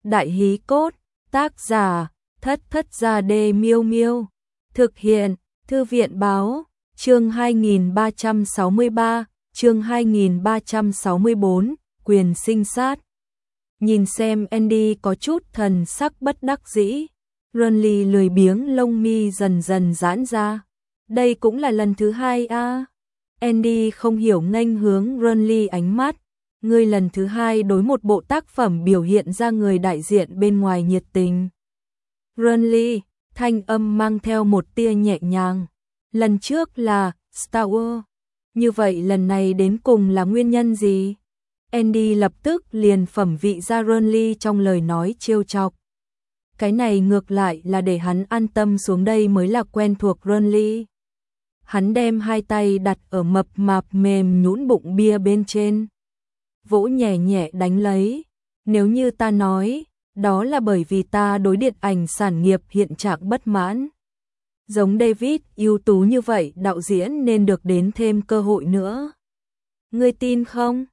Đại hí cốt, tác giả, Thất Thất Gia Đê Miêu Miêu. Thực hiện, Thư viện báo, chương 2363, chương 2364, quyền sinh sát. Nhìn xem Andy có chút thần sắc bất đắc dĩ. Ronly lười biếng lông mi dần dần giãn ra. Đây cũng là lần thứ hai à. Andy không hiểu nghênh hướng Ronly ánh mắt. Ngươi lần thứ hai đối một bộ tác phẩm biểu hiện ra người đại diện bên ngoài nhiệt tình. Ronly, thanh âm mang theo một tia nhẹ nhàng. Lần trước là Star Wars. Như vậy lần này đến cùng là nguyên nhân gì? Andy lập tức liền phẩm vị ra Ronly trong lời nói trêu chọc. Cái này ngược lại là để hắn an tâm xuống đây mới là quen thuộc Ronly. Hắn đem hai tay đặt ở mập mạp mềm nhũn bụng bia bên trên. Vỗ nhẹ nhẹ đánh lấy. Nếu như ta nói, đó là bởi vì ta đối điện ảnh sản nghiệp hiện trạng bất mãn. Giống David ưu tú như vậy đạo diễn nên được đến thêm cơ hội nữa. Ngươi tin không?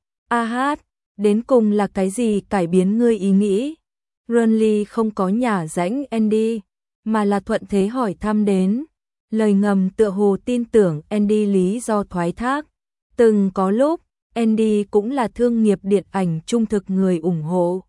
Đến cùng là cái gì cải biến ngươi ý nghĩ? Ronly không có nhả rãnh Andy, mà là thuận thế hỏi thăm đến. Lời ngầm tựa hồ tin tưởng Andy lý do thoái thác. Từng có lúc, Andy cũng là thương nghiệp điện ảnh trung thực người ủng hộ.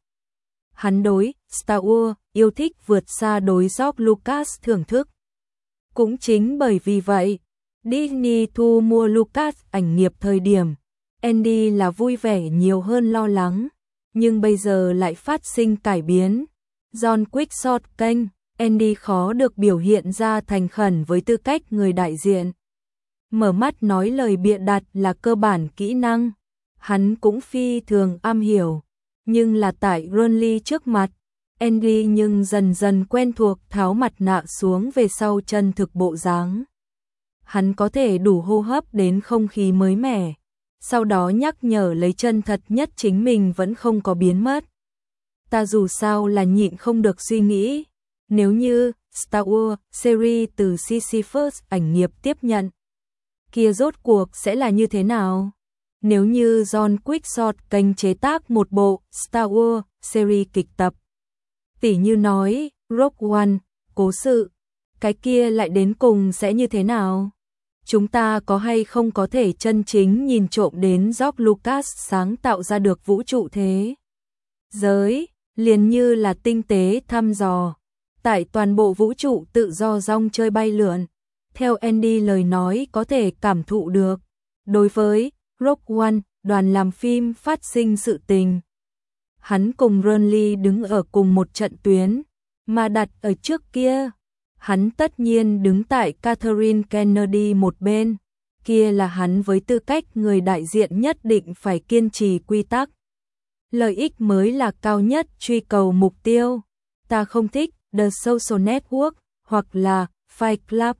Hắn đối Star Wars yêu thích vượt xa đối George Lucas thưởng thức. Cũng chính bởi vì vậy, Disney thu mua Lucas ảnh nghiệp thời điểm, Andy là vui vẻ nhiều hơn lo lắng, nhưng bây giờ lại phát sinh cải biến. John Quickshot kênh, Andy khó được biểu hiện ra thành khẩn với tư cách người đại diện. Mở mắt nói lời bịa đặt là cơ bản kỹ năng, hắn cũng phi thường am hiểu, nhưng là tại Ronly trước mặt, Andy nhưng dần dần quen thuộc tháo mặt nạ xuống về sau chân thực bộ dáng. Hắn có thể đủ hô hấp đến không khí mới mẻ, sau đó nhắc nhở lấy chân thật nhất chính mình vẫn không có biến mất. Ta dù sao là nhịn không được suy nghĩ, nếu như Star Wars series từ Sisyphus ảnh nghiệp tiếp nhận, kia rốt cuộc sẽ là như thế nào? Nếu như John Quickshot kênh chế tác một bộ Star Wars series kịch tập, tỉ như nói Rogue One, cố sự, cái kia lại đến cùng sẽ như thế nào? Chúng ta có hay không có thể chân chính nhìn trộm đến George Lucas sáng tạo ra được vũ trụ thế giới, liền như là tinh tế thăm dò, tại toàn bộ vũ trụ tự do rong chơi bay lượn. Theo Andy lời nói có thể cảm thụ được, đối với Rogue One, đoàn làm phim phát sinh sự tình. Hắn cùng Ronly đứng ở cùng một trận tuyến, mà đặt ở trước kia, hắn tất nhiên đứng tại Catherine Kennedy một bên, kia là hắn với tư cách người đại diện nhất định phải kiên trì quy tắc. Lợi ích mới là cao nhất, truy cầu mục tiêu. Ta không thích The Social Network hoặc là Fight Club.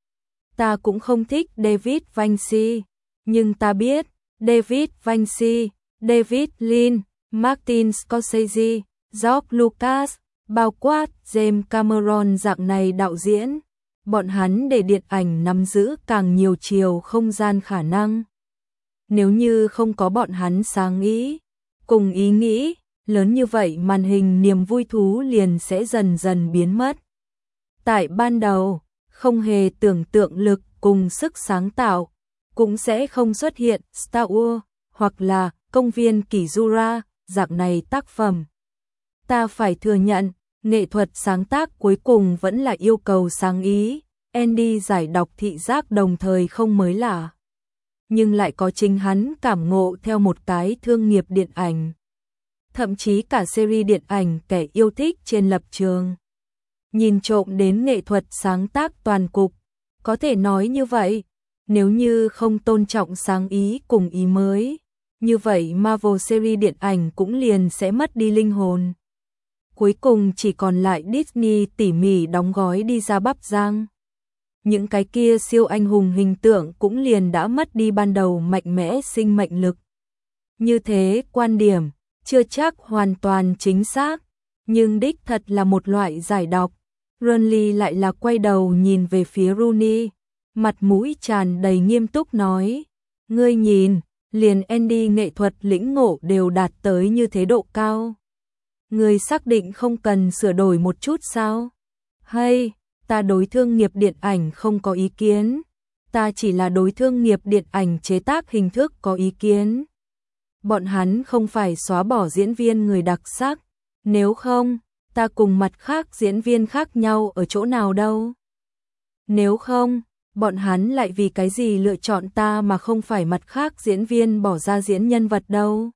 Ta cũng không thích David Vinci, nhưng ta biết David Vinci, David Lynch, Martin Scorsese, George Lucas, bao quát James Cameron dạng này đạo diễn, bọn hắn để điện ảnh nắm giữ càng nhiều chiều không gian khả năng. Nếu như không có bọn hắn sáng ý, cùng ý nghĩ, lớn như vậy màn hình niềm vui thú liền sẽ dần dần biến mất. Tại ban đầu, không hề tưởng tượng lực cùng sức sáng tạo, cũng sẽ không xuất hiện Star Wars hoặc là Công viên Kỷ Jura dạng này tác phẩm. Ta phải thừa nhận, nghệ thuật sáng tác cuối cùng vẫn là yêu cầu sáng ý. Andy giải đọc thị giác đồng thời không mới lạ, nhưng lại có chính hắn cảm ngộ theo một cái thương nghiệp điện ảnh. Thậm chí cả series điện ảnh kẻ yêu thích trên lập trường. Nhìn trộm đến nghệ thuật sáng tác toàn cục, có thể nói như vậy, nếu như không tôn trọng sáng ý cùng ý mới, như vậy Marvel series điện ảnh cũng liền sẽ mất đi linh hồn. Cuối cùng chỉ còn lại Disney tỉ mỉ đóng gói đi ra bắp rang. Những cái kia siêu anh hùng hình tượng cũng liền đã mất đi ban đầu mạnh mẽ sinh mệnh lực. Như thế quan điểm, chưa chắc hoàn toàn chính xác, nhưng đích thật là một loại giải độc. Ronly lại là quay đầu nhìn về phía Rooney, mặt mũi tràn đầy nghiêm túc nói, ngươi nhìn, liền Andy nghệ thuật lĩnh ngộ đều đạt tới như thế độ cao. Người xác định không cần sửa đổi một chút sao? Hay, ta đối thương nghiệp điện ảnh không có ý kiến. Ta chỉ là đối thương nghiệp điện ảnh chế tác hình thức có ý kiến. Bọn hắn không phải xóa bỏ diễn viên người đặc sắc. Nếu không, ta cùng mặt khác diễn viên khác nhau ở chỗ nào đâu. Nếu không, bọn hắn lại vì cái gì lựa chọn ta mà không phải mặt khác diễn viên bỏ ra diễn nhân vật đâu.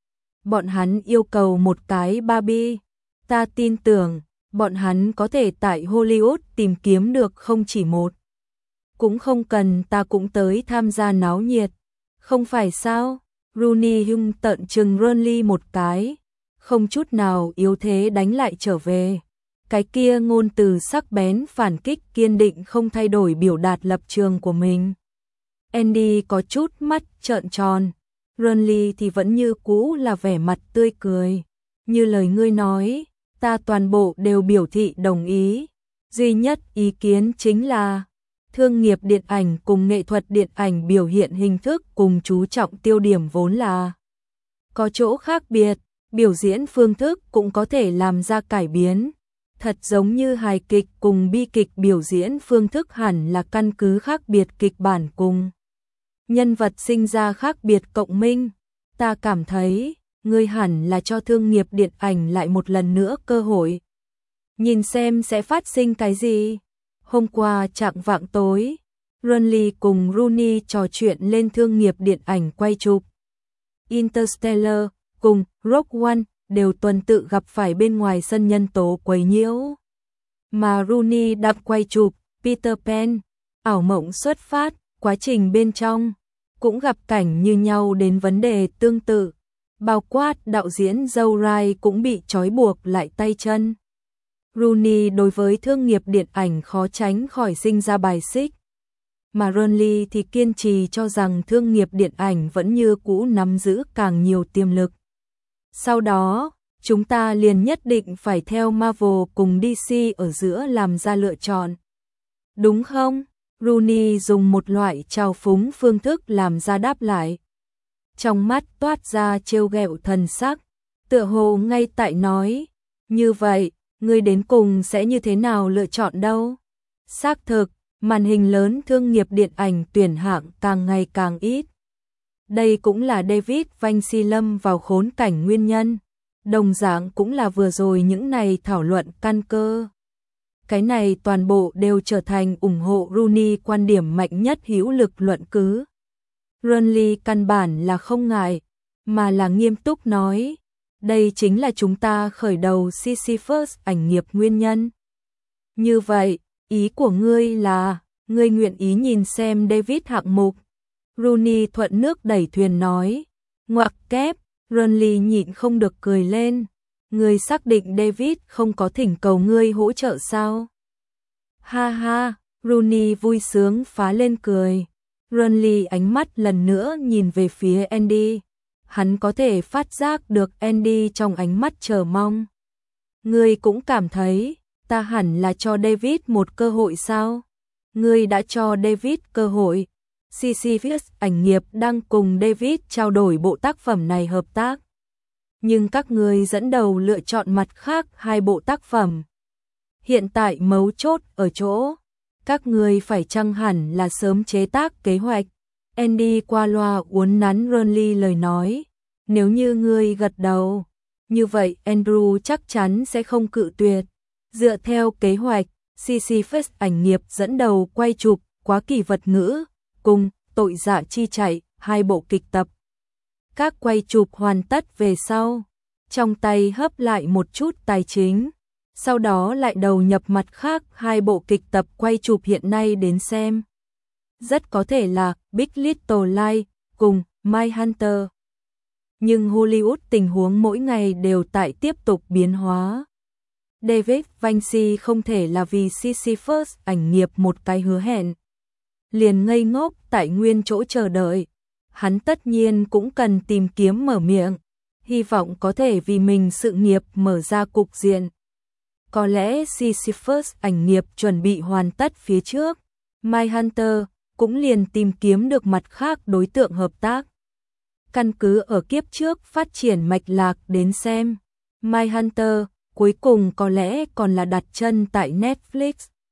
Bọn hắn yêu cầu một cái Barbie. Ta tin tưởng, bọn hắn có thể tại Hollywood tìm kiếm được không chỉ một. Cũng không cần ta cũng tới tham gia náo nhiệt. Không phải sao? Rooney hung tợn trừng Ronly một cái. Không chút nào yếu thế đánh lại trở về. Cái kia ngôn từ sắc bén phản kích kiên định không thay đổi biểu đạt lập trường của mình. Andy có chút mắt trợn tròn. Ronly thì vẫn như cũ là vẻ mặt tươi cười. Như lời ngươi nói, ta toàn bộ đều biểu thị đồng ý. Duy nhất ý kiến chính là thương nghiệp điện ảnh cùng nghệ thuật điện ảnh biểu hiện hình thức cùng chú trọng tiêu điểm vốn là có chỗ khác biệt, biểu diễn phương thức cũng có thể làm ra cải biến. Thật giống như hài kịch cùng bi kịch biểu diễn phương thức hẳn là căn cứ khác biệt kịch bản cùng nhân vật sinh ra khác biệt cộng minh. Ta cảm thấy, ngươi hẳn là cho thương nghiệp điện ảnh lại một lần nữa cơ hội. Nhìn xem sẽ phát sinh cái gì. Hôm qua chạng vạng tối, Ronly cùng Rooney trò chuyện lên thương nghiệp điện ảnh quay chụp. Interstellar cùng Rogue One đều tuần tự gặp phải bên ngoài sân nhân tố quấy nhiễu. Mà Rooney đang quay chụp Peter Pan, ảo mộng xuất phát, quá trình bên trong cũng gặp cảnh như nhau đến vấn đề tương tự. Bao quát đạo diễn Joe Wright cũng bị trói buộc lại tay chân. Rooney đối với thương nghiệp điện ảnh khó tránh khỏi sinh ra bài xích. Mà Ronly thì kiên trì cho rằng thương nghiệp điện ảnh vẫn như cũ nắm giữ càng nhiều tiềm lực. Sau đó, chúng ta liền nhất định phải theo Marvel cùng DC ở giữa làm ra lựa chọn. Đúng không? Rooney dùng một loại trào phúng phương thức làm ra đáp lại. Trong mắt toát ra trêu ghẹo thần sắc, tựa hồ ngay tại nói, như vậy, ngươi đến cùng sẽ như thế nào lựa chọn đâu? Xác thực, màn hình lớn thương nghiệp điện ảnh tuyển hạng càng ngày càng ít. Đây cũng là David Vinci lâm vào khốn cảnh nguyên nhân. Đồng dạng cũng là vừa rồi những này thảo luận căn cơ. Cái này toàn bộ đều trở thành ủng hộ Rooney quan điểm mạnh nhất hữu lực luận cứ. Ronly căn bản là không ngại, mà là nghiêm túc nói. Đây chính là chúng ta khởi đầu Sisyphus ảnh nghiệp nguyên nhân. Như vậy, ý của ngươi là, ngươi nguyện ý nhìn xem David hạng mục. Rooney thuận nước đẩy thuyền nói. Ngoặc kép, Ronly nhịn không được cười lên. Ngươi xác định David không có thỉnh cầu ngươi hỗ trợ sao? Ha ha, Rooney vui sướng phá lên cười. Ronly ánh mắt lần nữa nhìn về phía Andy. Hắn có thể phát giác được Andy trong ánh mắt chờ mong. Ngươi cũng cảm thấy, ta hẳn là cho David một cơ hội sao? Ngươi đã cho David cơ hội. Sisyphus ảnh nghiệp đang cùng David trao đổi bộ tác phẩm này hợp tác. Nhưng các ngươi dẫn đầu lựa chọn mặt khác hai bộ tác phẩm. Hiện tại mấu chốt ở chỗ, các ngươi phải chăng hẳn là sớm chế tác kế hoạch. Andy qua loa uốn nắn Ronly lời nói. Nếu như ngươi gật đầu, như vậy Andrew chắc chắn sẽ không cự tuyệt. Dựa theo kế hoạch, Sisyphus ảnh nghiệp dẫn đầu quay chụp Quá kỳ vật ngữ cùng Tội dạ chi chạy, hai bộ kịch tập. Các quay chụp hoàn tất về sau, trong tay hấp lại một chút tài chính, sau đó lại đầu nhập mặt khác hai bộ kịch tập quay chụp hiện nay đến xem. Rất có thể là Big Little Lies cùng Mindhunter. Nhưng Hollywood tình huống mỗi ngày đều tại tiếp tục biến hóa. David Vinci không thể là vì Sisyphus ảnh nghiệp một cái hứa hẹn liền ngây ngốc tại nguyên chỗ chờ đợi. Hắn tất nhiên cũng cần tìm kiếm mở miệng, hy vọng có thể vì mình sự nghiệp mở ra cục diện. Có lẽ Sisyphus ảnh nghiệp chuẩn bị hoàn tất phía trước, Mindhunter cũng liền tìm kiếm được mặt khác đối tượng hợp tác. Căn cứ ở kiếp trước phát triển mạch lạc đến xem, Mindhunter, cuối cùng có lẽ còn là đặt chân tại Netflix.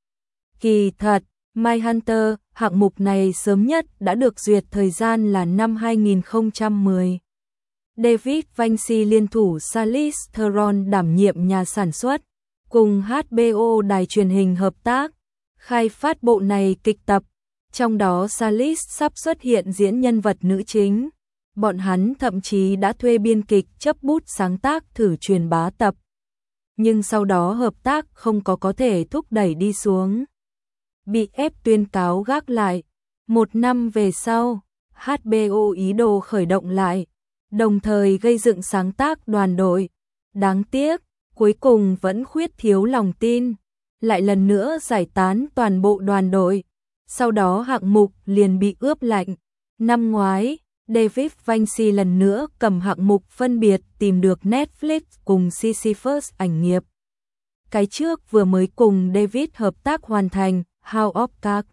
Kỳ thật, Mindhunter, hạng mục này sớm nhất đã được duyệt thời gian là năm 2010. David Vinci liên thủ Charlize Theron đảm nhiệm nhà sản xuất, cùng HBO đài truyền hình hợp tác, khai phát bộ này kịch tập, trong đó Charlize sắp xuất hiện diễn nhân vật nữ chính. Bọn hắn thậm chí đã thuê biên kịch chấp bút sáng tác thử truyền bá tập. Nhưng sau đó hợp tác không có thể thúc đẩy đi xuống. Bị ép tuyên cáo gác lại. Một năm về sau, HBO ý đồ khởi động lại, đồng thời gây dựng sáng tác đoàn đội. Đáng tiếc, cuối cùng vẫn khuyết thiếu lòng tin, lại lần nữa giải tán toàn bộ đoàn đội. Sau đó hạng mục liền bị ướp lạnh. Năm ngoái, David Vinci lần nữa cầm hạng mục phân biệt tìm được Netflix cùng Sisyphus ảnh nghiệp. Cái trước vừa mới cùng David hợp tác hoàn thành House of Cards,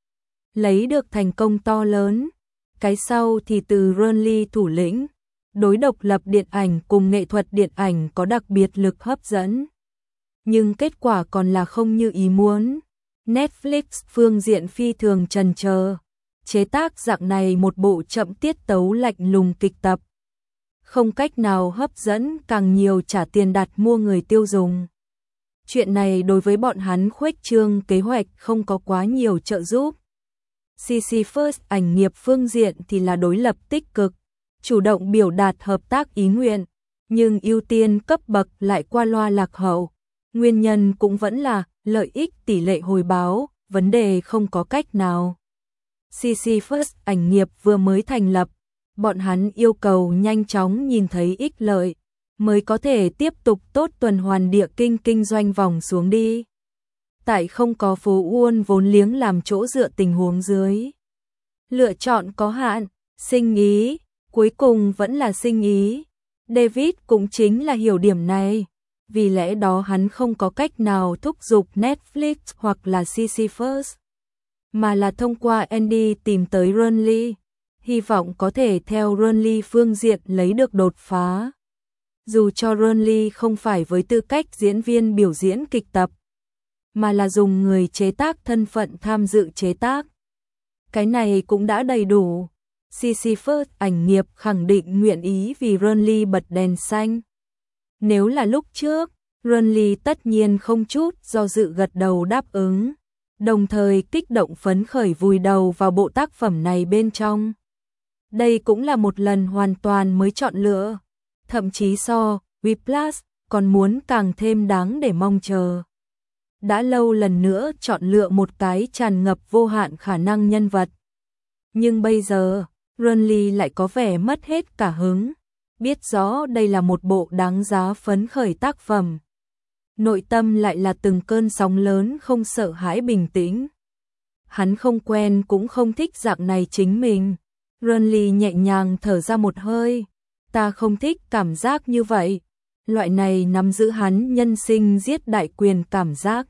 lấy được thành công to lớn. Cái sau thì từ Ron thủ lĩnh, đối độc lập điện ảnh cùng nghệ thuật điện ảnh có đặc biệt lực hấp dẫn. Nhưng kết quả còn là không như ý muốn. Netflix phương diện phi thường chần chờ, chế tác dạng này một bộ chậm tiết tấu lạnh lùng kịch tập. Không cách nào hấp dẫn càng nhiều trả tiền đặt mua người tiêu dùng. Chuyện này đối với bọn hắn khuếch trương kế hoạch không có quá nhiều trợ giúp. Sisyphus ảnh nghiệp phương diện thì là đối lập tích cực, chủ động biểu đạt hợp tác ý nguyện, nhưng ưu tiên cấp bậc lại qua loa lạc hậu. Nguyên nhân cũng vẫn là lợi ích tỷ lệ hồi báo, vấn đề không có cách nào. Sisyphus ảnh nghiệp vừa mới thành lập, bọn hắn yêu cầu nhanh chóng nhìn thấy ích lợi, mới có thể tiếp tục tốt tuần hoàn địa kinh doanh vòng xuống đi. Tại không có phố Uôn vốn liếng làm chỗ dựa tình huống dưới. Lựa chọn có hạn, sinh ý, cuối cùng vẫn là sinh ý. David cũng chính là hiểu điểm này. Vì lẽ đó hắn không có cách nào thúc giục Netflix hoặc là Sisyphus, mà là thông qua Andy tìm tới Ron Lee, hy vọng có thể theo Ron Lee phương diện lấy được đột phá. Dù cho Ron Lee không phải với tư cách diễn viên biểu diễn kịch tập, mà là dùng người chế tác thân phận tham dự chế tác. Cái này cũng đã đầy đủ. Sisyphus ảnh nghiệp khẳng định nguyện ý vì Ron Lee bật đèn xanh. Nếu là lúc trước, Ron Lee tất nhiên không chút do dự gật đầu đáp ứng, đồng thời kích động phấn khởi vùi đầu vào bộ tác phẩm này bên trong. Đây cũng là một lần hoàn toàn mới chọn lựa, thậm chí so Whiplash còn muốn càng thêm đáng để mong chờ. Đã lâu lần nữa chọn lựa một cái tràn ngập vô hạn khả năng nhân vật. Nhưng bây giờ, Ron Lee lại có vẻ mất hết cả hứng. Biết rõ đây là một bộ đáng giá phấn khởi tác phẩm. Nội tâm lại là từng cơn sóng lớn không sợ hãi bình tĩnh. Hắn không quen cũng không thích dạng này chính mình. Ron Lee nhẹ nhàng thở ra một hơi. Ta không thích cảm giác như vậy. Loại này nắm giữ hắn nhân sinh giết đại quyền cảm giác.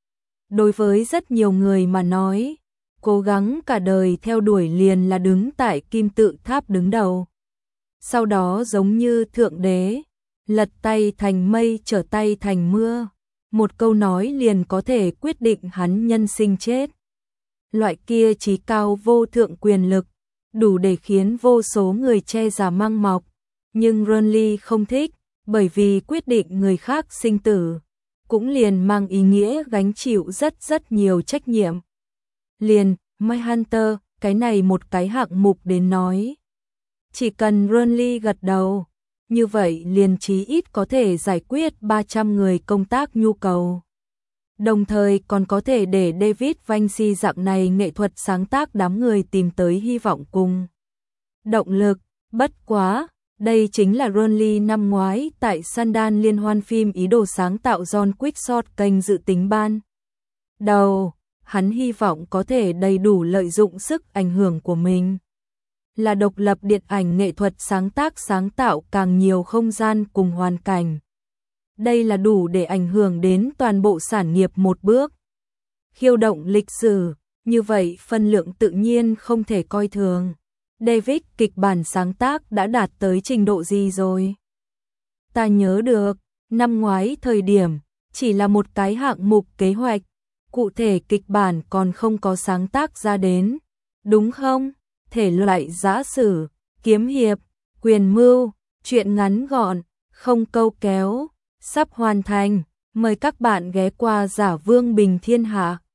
Đối với rất nhiều người mà nói, cố gắng cả đời theo đuổi liền là đứng tại kim tự tháp đứng đầu. Sau đó giống như thượng đế, lật tay thành mây trở tay thành mưa. Một câu nói liền có thể quyết định hắn nhân sinh chết. Loại kia chí cao vô thượng quyền lực, đủ để khiến vô số người che giả mang mọc. Nhưng Ron Lee không thích, bởi vì quyết định người khác sinh tử, cũng liền mang ý nghĩa gánh chịu rất nhiều trách nhiệm. Liền, Mindhunter, cái này một cái hạng mục đến nói. Chỉ cần Ron Lee gật đầu, như vậy liền chí ít có thể giải quyết 300 người công tác nhu cầu. Đồng thời còn có thể để David Vinci dạng này nghệ thuật sáng tác đám người tìm tới hy vọng cùng động lực. Bất quá, đây chính là Ron Lee năm ngoái tại Sundance liên hoan phim ý đồ sáng tạo John Quickshot kênh dự tính ban đầu. Hắn hy vọng có thể đầy đủ lợi dụng sức ảnh hưởng của mình, là độc lập điện ảnh nghệ thuật sáng tạo càng nhiều không gian cùng hoàn cảnh. Đây là đủ để ảnh hưởng đến toàn bộ sản nghiệp một bước. Khiêu động lịch sử, như vậy phân lượng tự nhiên không thể coi thường. David kịch bản sáng tác đã đạt tới trình độ gì rồi? Ta nhớ được, Năm ngoái thời điểm, chỉ là một cái hạng mục kế hoạch, cụ thể kịch bản còn không có sáng tác ra đến, đúng không? Thể loại giã sử, kiếm hiệp, quyền mưu, truyện ngắn gọn, không câu kéo, sắp hoàn thành, mời các bạn ghé qua Giả Vương Bình Thiên Hạ.